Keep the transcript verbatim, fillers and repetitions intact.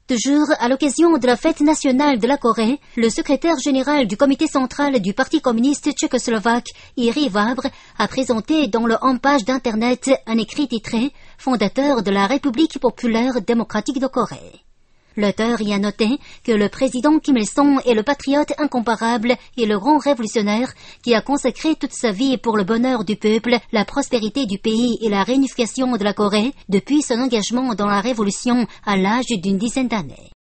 Toujours à l'occasion de la fête nationale de la Corée, le secrétaire général du comité central du Parti communiste tchécoslovaque, Iri Vabre, a présenté dans le homepage d'internet un écrit titré « Fondateur de la République populaire démocratique de Corée ». L'auteur y a noté que le président Kim Il-sung est le patriote incomparable et le grand révolutionnaire qui a consacré toute sa vie pour le bonheur du peuple, la prospérité du pays et la réunification de la Corée depuis son engagement dans la révolution à l'âge d'une dizaine d'années.